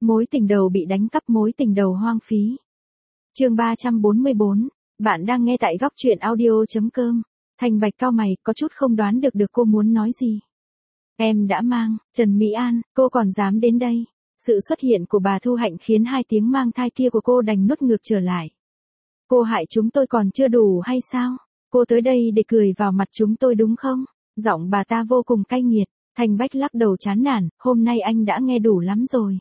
Mối tình đầu bị đánh cắp, mối tình đầu hoang phí. Chương 344, bạn đang nghe tại góc truyện audio.com. Thành Bạch cau mày, có chút không đoán được cô muốn nói gì. Em đã mang, Trần Mỹ An, cô còn dám đến đây. Sự xuất hiện của bà Thu Hạnh khiến hai tiếng mang thai kia của cô đành nuốt ngược trở lại. Cô hại chúng tôi còn chưa đủ hay sao? Cô tới đây để cười vào mặt chúng tôi đúng không? Giọng bà ta vô cùng cay nghiệt. Thành Bách lắc đầu chán nản, hôm nay anh đã nghe đủ lắm rồi.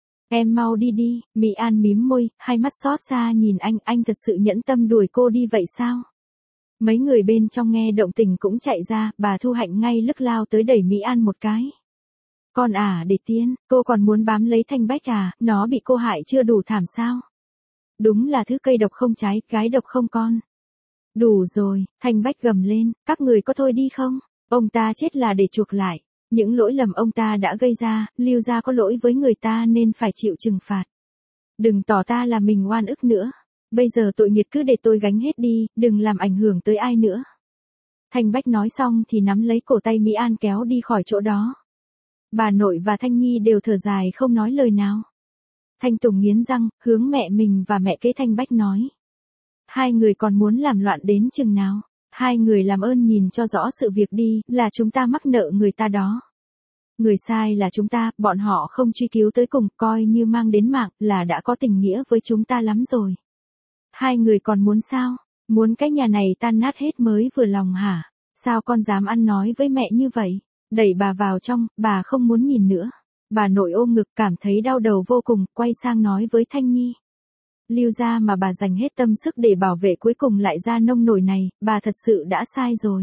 Em mau đi đi, Mỹ An mím môi, hai mắt xót xa nhìn anh thật sự nhẫn tâm đuổi cô đi vậy sao? Mấy người bên trong nghe động tình cũng chạy ra, bà Thu Hạnh ngay lức lao tới đẩy Mỹ An một cái. Con để tiên, cô còn muốn bám lấy Thành Bách nó bị cô hại chưa đủ thảm sao? Đúng là thứ cây độc không trái, gái độc không con. Đủ rồi, Thành Bách gầm lên, các người có thôi đi không? Ông ta chết là để chuộc lại. Những lỗi lầm ông ta đã gây ra, Lưu gia có lỗi với người ta nên phải chịu trừng phạt. Đừng tỏ ta là mình oan ức nữa. Bây giờ tội nghiệp cứ để tôi gánh hết đi, đừng làm ảnh hưởng tới ai nữa. Thành Bách nói xong thì nắm lấy cổ tay Mỹ An kéo đi khỏi chỗ đó. Bà nội và Thanh Nhi đều thở dài không nói lời nào. Thanh Tùng nghiến răng, hướng mẹ mình và mẹ kế Thanh Bách nói. Hai người còn muốn làm loạn đến chừng nào? Hai người làm ơn nhìn cho rõ sự việc đi, là chúng ta mắc nợ người ta đó. Người sai là chúng ta, bọn họ không truy cứu tới cùng, coi như mang đến mạng, là đã có tình nghĩa với chúng ta lắm rồi. Hai người còn muốn sao? Muốn cái nhà này tan nát hết mới vừa lòng hả? Sao con dám ăn nói với mẹ như vậy? Đẩy bà vào trong, bà không muốn nhìn nữa. Bà nội ôm ngực cảm thấy đau đầu vô cùng, quay sang nói với Thanh Nhi. Lưu gia mà bà dành hết tâm sức để bảo vệ cuối cùng lại ra nông nổi này, bà thật sự đã sai rồi.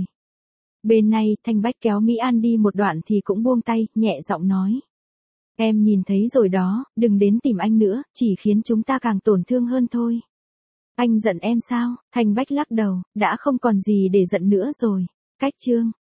Bên này, Thanh Bách kéo Mỹ An đi một đoạn thì cũng buông tay, nhẹ giọng nói. Em nhìn thấy rồi đó, đừng đến tìm anh nữa, chỉ khiến chúng ta càng tổn thương hơn thôi. Anh giận em sao? Thanh Bách lắc đầu, đã không còn gì để giận nữa rồi. Cách chương.